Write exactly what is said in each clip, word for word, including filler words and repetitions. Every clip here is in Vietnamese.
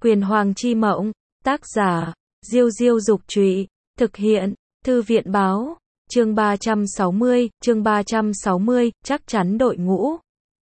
Quyền Hoàng chi mộng, tác giả, Diêu Diêu Dục Trụy, thực hiện, Thư viện Báo, chương ba trăm sáu mươi, chương ba trăm sáu mươi, chắc chắn đội ngũ.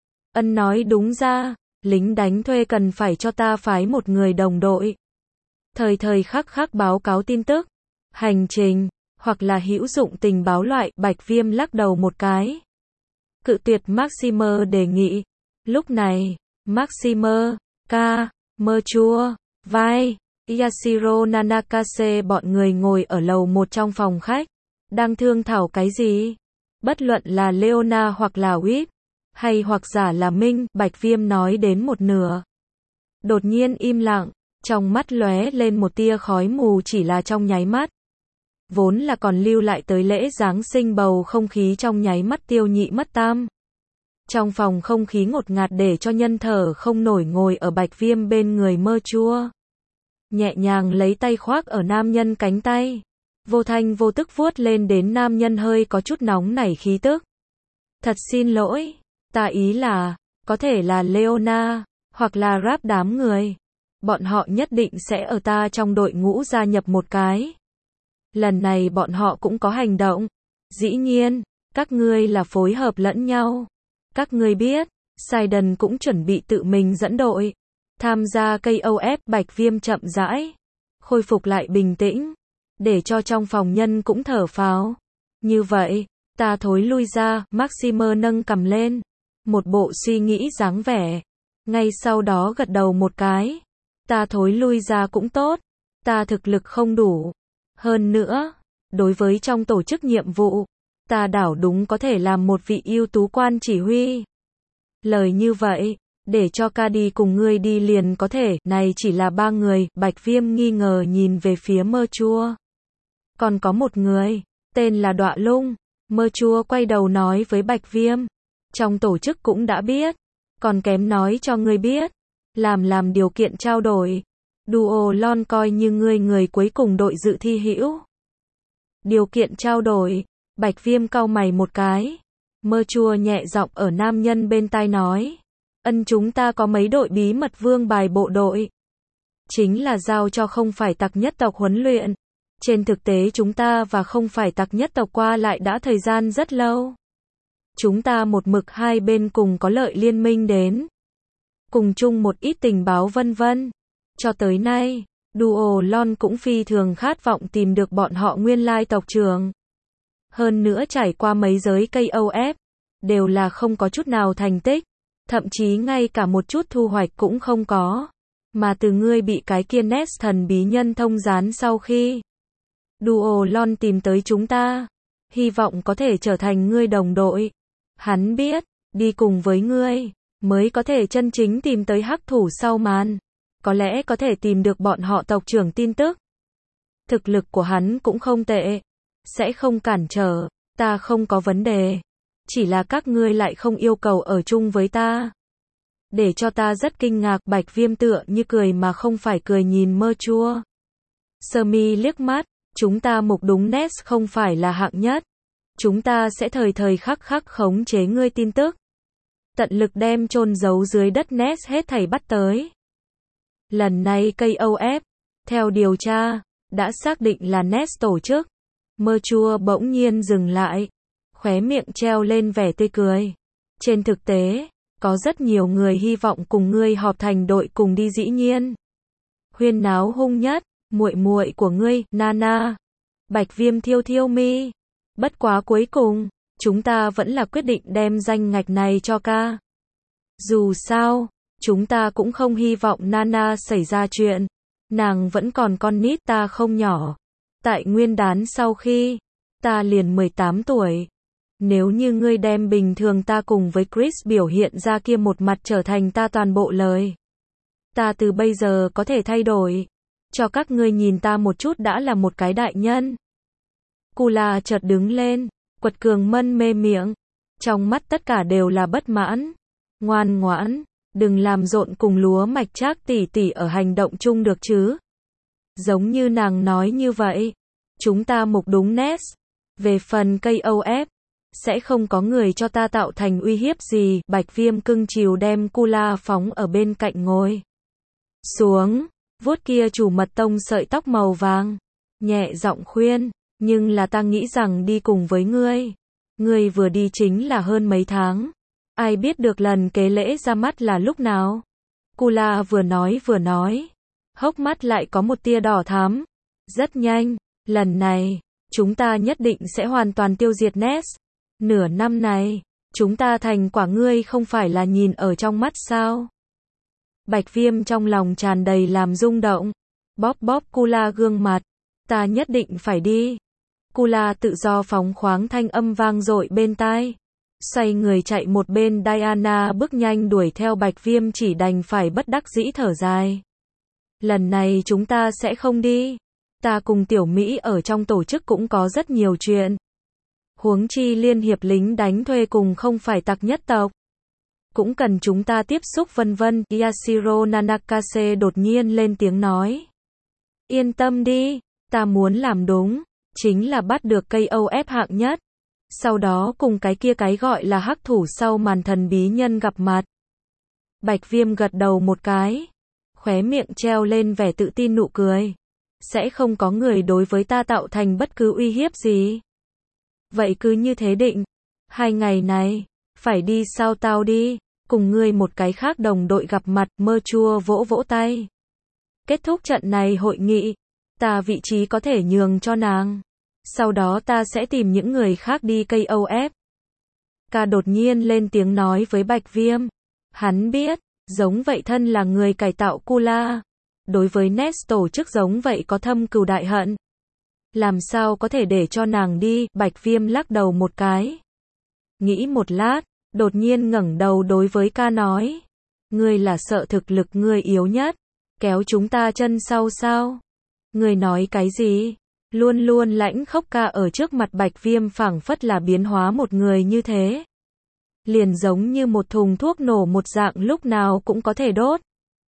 Ân nói đúng ra, lính đánh thuê cần phải cho ta phái một người đồng đội. Thời thời khắc khắc báo cáo tin tức, hành trình, hoặc là hữu dụng tình báo loại. Bạch Viêm lắc đầu một cái, cự tuyệt Maxime đề nghị. Lúc này, Maxime, Ka, Mơ Chua, Vai, Yashiro Nanakase bọn người ngồi ở lầu một trong phòng khách, đang thương thảo cái gì? Bất luận là Leona hoặc là Whip, hay hoặc giả là Minh, Bạch Viêm nói đến một nửa. Đột nhiên im lặng, trong mắt lóe lên một tia khói mù, chỉ là trong nháy mắt. Vốn là còn lưu lại tới lễ Giáng sinh, bầu không khí trong nháy mắt tiêu nhị mất tam. Trong phòng không khí ngột ngạt để cho nhân thở không nổi. Ngồi ở Bạch Viêm bên người Mơ Chua, nhẹ nhàng lấy tay khoác ở nam nhân cánh tay, vô thanh vô tức vuốt lên đến nam nhân hơi có chút nóng nảy khí tức. Thật xin lỗi, ta ý là, có thể là Leona, hoặc là Rap đám người. Bọn họ nhất định sẽ ở ta trong đội ngũ gia nhập một cái. Lần này bọn họ cũng có hành động. Dĩ nhiên, các ngươi là phối hợp lẫn nhau. Các ngươi biết, Sidon cũng chuẩn bị tự mình dẫn đội tham gia ca o ép. Bạch Viêm chậm rãi khôi phục lại bình tĩnh, để cho trong phòng nhân cũng thở phào. Như vậy, ta thối lui ra. Maxime nâng cằm lên, một bộ suy nghĩ dáng vẻ, ngay sau đó gật đầu một cái. Ta thối lui ra cũng tốt, ta thực lực không đủ. Hơn nữa, đối với trong tổ chức nhiệm vụ, ta đảo đúng có thể làm một vị ưu tú quan chỉ huy. Lời như vậy, để cho ca đi cùng ngươi đi liền có thể. Này chỉ là ba người. Bạch Viêm nghi ngờ nhìn về phía Mơ Chua. Còn có một người, tên là Đọa Lung. Mơ Chua quay đầu nói với Bạch Viêm, trong tổ chức cũng đã biết, còn kém nói cho ngươi biết, làm làm điều kiện trao đổi. Duo Lon coi như ngươi người cuối cùng đội dự thi hữu. Điều kiện trao đổi. Bạch Viêm cau mày một cái. Mơ Chua nhẹ giọng ở nam nhân bên tai nói, ân chúng ta có mấy đội bí mật vương bài bộ đội, chính là giao cho không phải tặc nhất tộc huấn luyện. Trên thực tế chúng ta và không phải tặc nhất tộc qua lại đã thời gian rất lâu. Chúng ta một mực hai bên cùng có lợi liên minh đến, cùng chung một ít tình báo vân vân. Cho tới nay, Duo Lon cũng phi thường khát vọng tìm được bọn họ nguyên lai tộc trưởng. Hơn nữa trải qua mấy giới ca o ép, đều là không có chút nào thành tích, thậm chí ngay cả một chút thu hoạch cũng không có. Mà từ ngươi bị cái kia Nest thần bí nhân thông gián sau khi Duo Lon tìm tới chúng ta, hy vọng có thể trở thành ngươi đồng đội. Hắn biết, đi cùng với ngươi, mới có thể chân chính tìm tới hắc thủ sau màn. Có lẽ có thể tìm được bọn họ tộc trưởng tin tức. Thực lực của hắn cũng không tệ, sẽ không cản trở, ta không có vấn đề. Chỉ là các ngươi lại không yêu cầu ở chung với ta, để cho ta rất kinh ngạc. Bạch Viêm tựa như cười mà không phải cười nhìn Mơ Chua. Sơ mi liếc mắt, chúng ta mục đúng Nest không phải là hạng nhất. Chúng ta sẽ thời thời khắc khắc khống chế ngươi tin tức, tận lực đem chôn giấu dưới đất Nest hết thảy bắt tới. Lần này ca o ép, theo điều tra, đã xác định là Nest tổ chức. Mơ Chua bỗng nhiên dừng lại, khóe miệng treo lên vẻ tươi cười. Trên thực tế, có rất nhiều người hy vọng cùng ngươi họp thành đội cùng đi. Dĩ nhiên, huyên náo hung nhất, muội muội của ngươi, Nana. Bạch Viêm thiêu thiêu mi. Bất quá cuối cùng, chúng ta vẫn là quyết định đem danh ngạch này cho ca. Dù sao, chúng ta cũng không hy vọng Nana xảy ra chuyện. Nàng vẫn còn con nít, ta không nhỏ. Tại nguyên đán sau khi, ta liền mười tám tuổi. Nếu như ngươi đem bình thường ta cùng với Chris biểu hiện ra kia một mặt trở thành ta toàn bộ lời, ta từ bây giờ có thể thay đổi, cho các ngươi nhìn ta một chút đã là một cái đại nhân. Kula chợt đứng lên, quật cường mân mê miệng, trong mắt tất cả đều là bất mãn. Ngoan ngoãn, đừng làm rộn cùng lúa mạch Trác tỷ tỷ ở hành động chung được chứ. Giống như nàng nói như vậy, chúng ta mục đúng Nest. Về phần ca o ép, sẽ không có người cho ta tạo thành uy hiếp gì. Bạch Viêm cưng chiều đem Kula phóng ở bên cạnh ngồi xuống. vuốt kia chủ mật tông sợi tóc màu vàng, nhẹ giọng khuyên, nhưng là ta nghĩ rằng đi cùng với ngươi. Ngươi vừa đi chính là hơn mấy tháng. Ai biết được lần kế lễ ra mắt là lúc nào? Kula vừa nói vừa nói. Hốc mắt lại có một tia đỏ thắm. Rất nhanh, lần này, chúng ta nhất định sẽ hoàn toàn tiêu diệt Nest. Nửa năm này, chúng ta thành quả ngươi không phải là nhìn ở trong mắt sao? Bạch Viêm trong lòng tràn đầy làm rung động. Bóp bóp Kula gương mặt. Ta nhất định phải đi. Kula tự do phóng khoáng thanh âm vang dội bên tai. Xoay người chạy một bên, Diana bước nhanh đuổi theo Bạch Viêm, chỉ đành phải bất đắc dĩ thở dài. Lần này chúng ta sẽ không đi. Ta cùng Tiểu Mỹ ở trong tổ chức cũng có rất nhiều chuyện. Huống chi liên hiệp lính đánh thuê cùng không phải tặc nhất tộc. Cũng cần chúng ta tiếp xúc vân vân. Yashiro Nanakase đột nhiên lên tiếng nói. Yên tâm đi, ta muốn làm đúng, chính là bắt được cây ô ép hạng nhất. Sau đó cùng cái kia cái gọi là hắc thủ sau màn thần bí nhân gặp mặt. Bạch Viêm gật đầu một cái, khóe miệng treo lên vẻ tự tin nụ cười. Sẽ không có người đối với ta tạo thành bất cứ uy hiếp gì. Vậy cứ như thế định. Hai ngày này, phải đi sao? Tao đi, cùng ngươi một cái khác đồng đội gặp mặt. Mơ chua vỗ vỗ tay. Kết thúc trận này hội nghị, ta vị trí có thể nhường cho nàng. Sau đó ta sẽ tìm những người khác đi cây ô ép. Ca đột nhiên lên tiếng nói với Bạch Viêm. Hắn biết, giống vậy thân là người cải tạo Kula. Đối với Nest tổ chức giống vậy có thâm cừu đại hận. Làm sao có thể để cho nàng đi? Bạch Viêm lắc đầu một cái. Nghĩ một lát, đột nhiên ngẩng đầu đối với ca nói. Ngươi là sợ thực lực ngươi yếu nhất, kéo chúng ta chân sau sao? Ngươi nói cái gì? Luôn luôn lãnh khốc ca ở trước mặt Bạch Viêm phảng phất là biến hóa một người như thế. Liền giống như một thùng thuốc nổ một dạng, lúc nào cũng có thể đốt.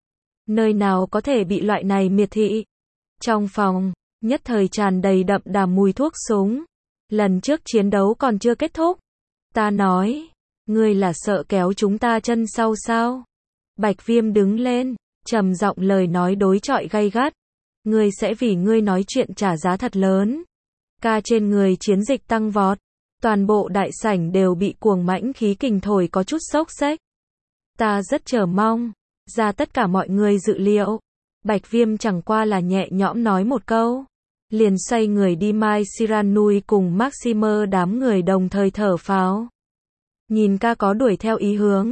Nơi nào có thể bị loại này miệt thị. Trong phòng, nhất thời tràn đầy đậm đà mùi thuốc súng. Lần trước chiến đấu còn chưa kết thúc. Ta nói, ngươi là sợ kéo chúng ta chân sau sao? Bạch Viêm đứng lên, trầm giọng lời nói đối chọi gay gắt. Ngươi sẽ vì ngươi nói chuyện trả giá thật lớn. Ca trên người chiến dịch tăng vọt. Toàn bộ đại sảnh đều bị cuồng mãnh khí kình thổi có chút xốc xếch. Ta rất chờ mong. Ra tất cả mọi người dự liệu. Bạch Viêm chẳng qua là nhẹ nhõm nói một câu. Liền xoay người đi. Mai Shiranui cùng Maximer đám người đồng thời thở phào. Nhìn ca có đuổi theo ý hướng.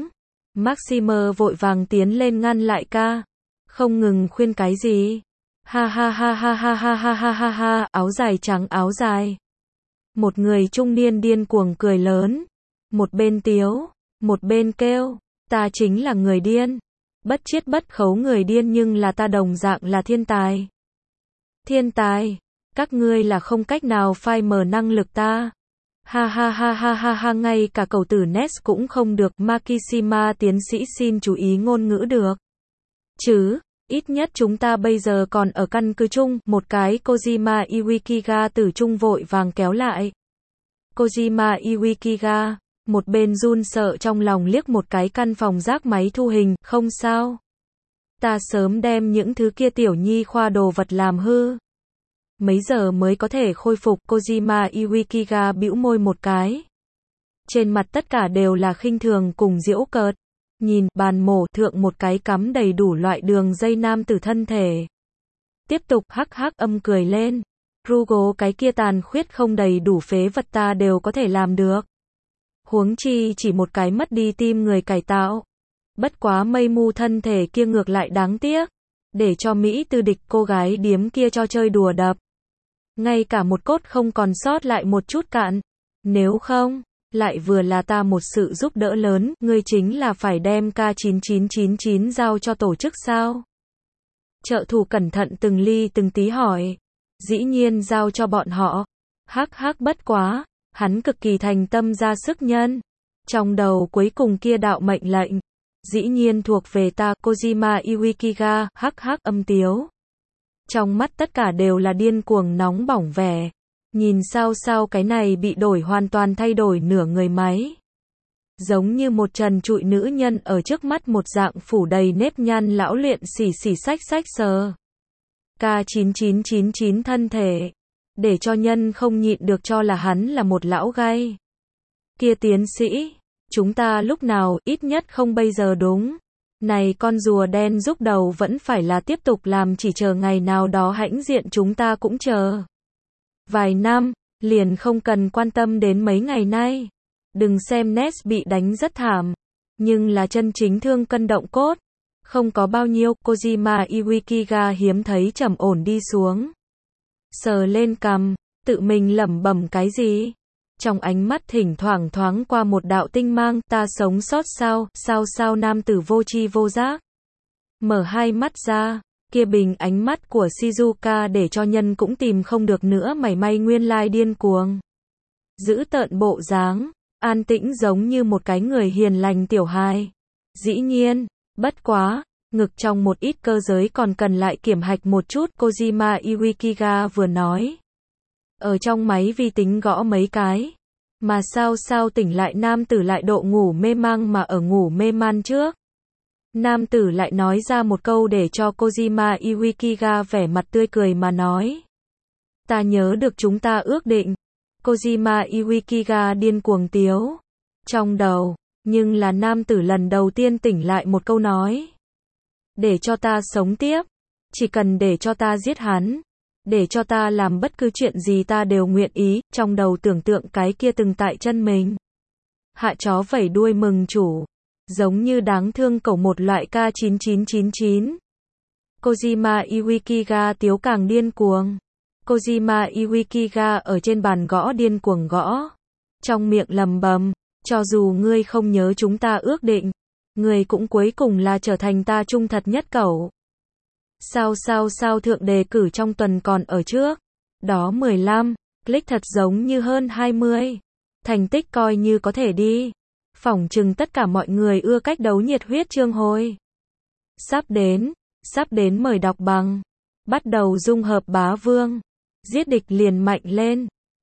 Maximer vội vàng tiến lên ngăn lại ca. Không ngừng khuyên cái gì. Ha ha ha ha ha ha ha ha ha ha, áo dài trắng áo dài. Một người trung niên điên cuồng cười lớn. Một bên tiếu, một bên kêu. Ta chính là người điên. Bất chiết bất khấu người điên, nhưng là ta đồng dạng là thiên tài. Thiên tài? Các ngươi là không cách nào phai mờ năng lực ta. Ha ha ha ha ha ha, ngay cả cầu tử Nest cũng không được. Makishima tiến sĩ xin chú ý ngôn ngữ được chứ? Ít nhất chúng ta bây giờ còn ở căn cứ chung. Một cái Kojima Iwikiga từ chung vội vàng kéo lại. Kojima Iwikiga, một bên run sợ trong lòng liếc một cái căn phòng rác máy thu hình. Không sao. Ta sớm đem những thứ kia tiểu nhi khoa đồ vật làm hư. Mấy giờ mới có thể khôi phục? Kojima Iwikiga bĩu môi một cái. Trên mặt tất cả đều là khinh thường cùng giễu cợt. Nhìn, bàn mổ thượng một cái cắm đầy đủ loại đường dây nam tử thân thể. Tiếp tục hắc hắc âm cười lên. Rugo, cái kia tàn khuyết không đầy đủ phế vật ta đều có thể làm được. Huống chi chỉ một cái mất đi tim người cải tạo. Bất quá mây mu thân thể kia ngược lại đáng tiếc. Để cho Mỹ tư địch cô gái điếm kia cho chơi đùa đập. Ngay cả một cốt không còn sót lại một chút cạn. Nếu không, lại vừa là ta một sự giúp đỡ lớn. Ngươi chính là phải đem K chín chín chín chín giao cho tổ chức sao? Trợ thủ cẩn thận từng ly từng tí hỏi. Dĩ nhiên giao cho bọn họ. Hắc hắc, bất quá, hắn cực kỳ thành tâm ra sức nhân. Trong đầu cuối cùng kia đạo mệnh lệnh, dĩ nhiên thuộc về ta. Kojima Iwikiga, hắc hắc âm tiếu. Trong mắt tất cả đều là điên cuồng nóng bỏng vẻ. Nhìn sao sao cái này bị đổi hoàn toàn thay đổi nửa người máy. Giống như một trần trụi nữ nhân ở trước mắt một dạng phủ đầy nếp nhăn lão luyện xỉ xỉ xách xách sờ. K chín chín chín chín thân thể, để cho nhân không nhịn được cho là hắn là một lão gay. Kia tiến sĩ, chúng ta lúc nào, ít nhất không bây giờ đúng. Này con rùa đen rúc đầu vẫn phải là tiếp tục làm, chỉ chờ ngày nào đó hãnh diện chúng ta cũng chờ. Vài năm, liền không cần quan tâm đến mấy ngày nay. Đừng xem Ness bị đánh rất thảm, nhưng là chân chính thương cân động cốt. Không có bao nhiêu, Kojima Iwukiga hiếm thấy trầm ổn đi xuống. Sờ lên cằm, tự mình lẩm bẩm cái gì? Trong ánh mắt thỉnh thoảng thoáng qua một đạo tinh mang, ta sống sót sao, sao sao nam tử vô tri vô giác. Mở hai mắt ra, kia bình ánh mắt của Shizuka để cho nhân cũng tìm không được nữa mảy may nguyên lai điên cuồng. Giữ tợn bộ dáng, an tĩnh giống như một cái người hiền lành tiểu hài. Dĩ nhiên, bất quá, ngực trong một ít cơ giới còn cần lại kiểm hạch một chút, Kojima Iwukiga vừa nói. Ở trong máy vi tính gõ mấy cái. Mà sao sao tỉnh lại nam tử lại độ ngủ mê mang mà ở ngủ mê man trước. Nam tử lại nói ra một câu để cho Kojima Iwukiga vẻ mặt tươi cười mà nói. Ta nhớ được chúng ta ước định. Kojima Iwukiga điên cuồng tiếu. Trong đầu, nhưng là nam tử lần đầu tiên tỉnh lại một câu nói. Để cho ta sống tiếp. Chỉ cần để cho ta giết hắn. Để cho ta làm bất cứ chuyện gì ta đều nguyện ý, trong đầu tưởng tượng cái kia từng tại chân mình. Hạ chó vẩy đuôi mừng chủ. Giống như đáng thương cẩu một loại K chín chín chín chín. Kojima Iwukiga tiếu càng điên cuồng. Kojima Iwukiga ở trên bàn gõ điên cuồng gõ. Trong miệng lầm bầm, cho dù ngươi không nhớ chúng ta ước định, ngươi cũng cuối cùng là trở thành ta trung thật nhất cẩu. Sao sao sao thượng đề cử trong tuần còn ở trước. Đó mười lăm, click thật giống như hơn hai mươi. Thành tích coi như có thể đi. Phỏng chừng tất cả mọi người ưa cách đấu nhiệt huyết chương hồi. Sắp đến, sắp đến mời đọc bằng. Bắt đầu dung hợp bá vương. Giết địch liền mạnh lên.